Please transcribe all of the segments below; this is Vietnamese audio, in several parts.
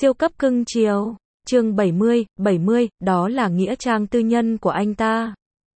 Siêu cấp cưng chiều. Chương 70, đó là nghĩa trang tư nhân của anh ta.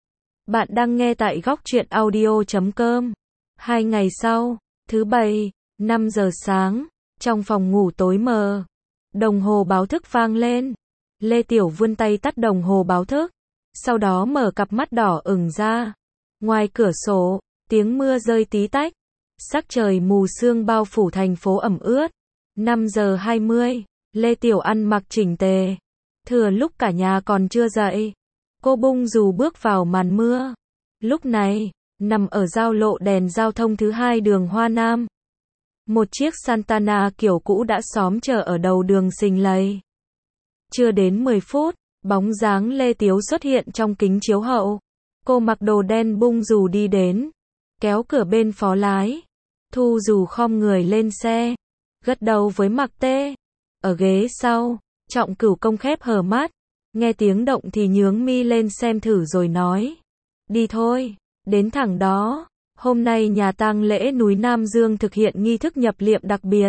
Bạn đang nghe tại góc truyện audio.com. 2 ngày sau, thứ Bảy, 5 giờ sáng, trong phòng ngủ tối mờ, đồng hồ báo thức vang lên. Lê Tiểu vươn tay tắt đồng hồ báo thức, sau đó mở cặp mắt đỏ ửng ra. Ngoài cửa sổ, tiếng mưa rơi tí tách, sắc trời mù sương bao phủ thành phố ẩm ướt. 5 giờ 20, Lê Tiểu ăn mặc chỉnh tề. Thừa lúc cả nhà còn chưa dậy, cô bung dù bước vào màn mưa. Lúc này, nằm ở giao lộ đèn giao thông thứ 2 đường Hoa Nam, một chiếc Santana kiểu cũ đã xóm chờ ở đầu đường xình lầy. Chưa đến 10 phút, bóng dáng Lê Tiếu xuất hiện trong kính chiếu hậu. Cô mặc đồ đen bung dù đi đến, kéo cửa bên phó lái, thu dù khom người lên xe, gật đầu với Mạc Tê. Ở ghế sau, Trọng Cửu Công khép hờ mắt, nghe tiếng động thì nhướng mi lên xem thử rồi nói: đi thôi, đến thẳng đó. Hôm nay nhà tang lễ núi Nam Dương thực hiện nghi thức nhập liệm đặc biệt.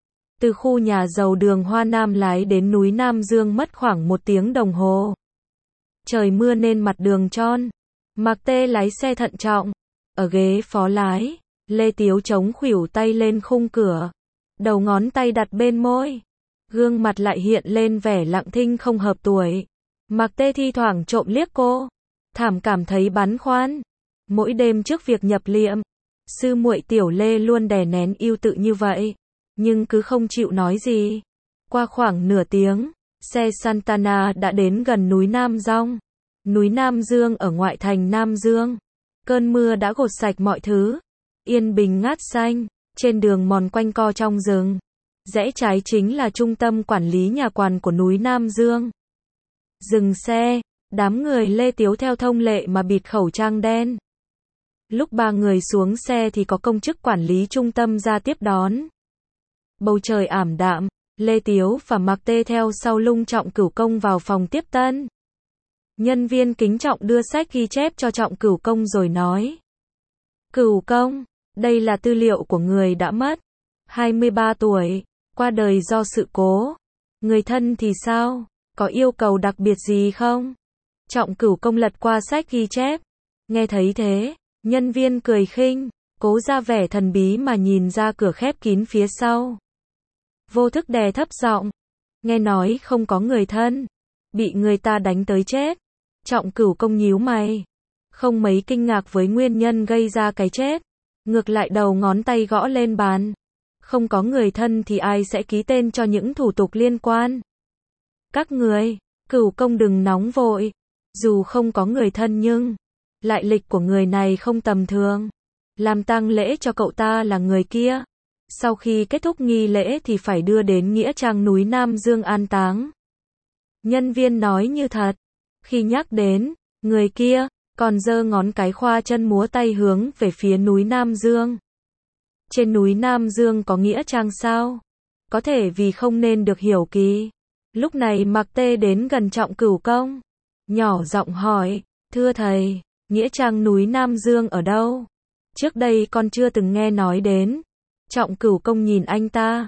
Từ khu nhà giàu đường Hoa Nam lái đến núi Nam Dương mất khoảng 1 tiếng đồng hồ. Trời mưa nên mặt đường trơn. Mạc Tê lái xe thận trọng. Ở ghế phó lái, Lê Tiếu chống khuỷu tay lên khung cửa, đầu ngón tay đặt bên môi, gương mặt lại hiện lên vẻ lặng thinh không hợp tuổi. Mạc Tê thi thoảng trộm liếc cô, thảm cảm thấy băn khoăn. Mỗi đêm trước việc nhập liệm, sư muội Tiểu Lê luôn đè nén ưu tự như vậy, nhưng cứ không chịu nói gì. Qua khoảng nửa tiếng, xe Santana đã đến gần núi Nam Dong. Núi Nam Dương ở ngoại thành Nam Dương. Cơn mưa đã gột sạch mọi thứ. Yên bình ngát xanh, trên đường mòn quanh co trong rừng. Rẽ trái chính là trung tâm quản lý nhà quản của núi Nam Dương. Dừng xe, đám người Lê Tiếu theo thông lệ mà bịt khẩu trang đen. Lúc 3 người xuống xe thì có công chức quản lý trung tâm ra tiếp đón. Bầu trời ảm đạm, Lê Tiếu và Mạc Tê theo sau lưng Trọng Cửu Công vào phòng tiếp tân. Nhân viên kính trọng đưa sách ghi chép cho Trọng Cửu Công rồi nói: Cửu Công, đây là tư liệu của người đã mất. 23 tuổi, qua đời do sự cố. Người thân thì sao? Có yêu cầu đặc biệt gì không? Trọng Cửu Công lật qua sách ghi chép. Nghe thấy thế, nhân viên cười khinh, cố ra vẻ thần bí mà nhìn ra cửa khép kín phía sau. Vô thức đè thấp giọng: nghe nói không có người thân, bị người ta đánh tới chết. Trọng Cửu Công nhíu mày, không mấy kinh ngạc với nguyên nhân gây ra cái chết, ngược lại đầu ngón tay gõ lên bàn. Không có người thân thì ai sẽ ký tên cho những thủ tục liên quan? Các người, Cửu Công đừng nóng vội. Dù không có người thân nhưng lại lịch của người này không tầm thường. Làm tang lễ cho cậu ta là người kia. Sau khi kết thúc nghi lễ thì phải đưa đến nghĩa trang núi Nam Dương an táng. Nhân viên nói như thật. Khi nhắc đến người kia, còn giơ ngón cái khoa chân múa tay hướng về phía núi Nam Dương. Trên núi Nam Dương có nghĩa trang sao? Có thể vì không nên được hiểu kỳ. Lúc này Mạc Tê đến gần Trọng Cửu Công, nhỏ giọng hỏi: thưa thầy, nghĩa trang núi Nam Dương ở đâu? Trước đây con chưa từng nghe nói đến. Trọng Cửu Công nhìn anh ta.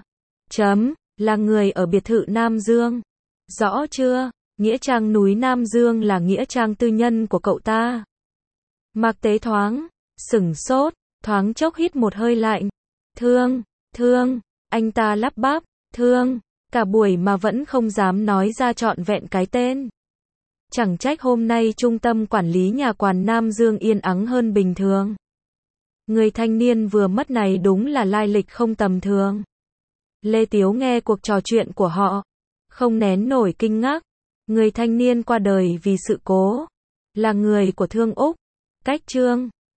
Là người ở biệt thự Nam Dương. Rõ chưa? Nghĩa trang núi Nam Dương là nghĩa trang tư nhân của cậu ta. Mạc Tế thoáng sửng sốt, thoáng chốc hít một hơi lạnh. Thương, anh ta lắp bắp, thương, cả buổi mà vẫn không dám nói ra trọn vẹn cái tên. Chẳng trách hôm nay trung tâm quản lý nhà quản Nam Dương yên ắng hơn bình thường. Người thanh niên vừa mất này đúng là lai lịch không tầm thường. Lê Tiếu nghe cuộc trò chuyện của họ, không nén nổi kinh ngạc. Người thanh niên qua đời vì sự cố, là người của Thương Úc, cách Trương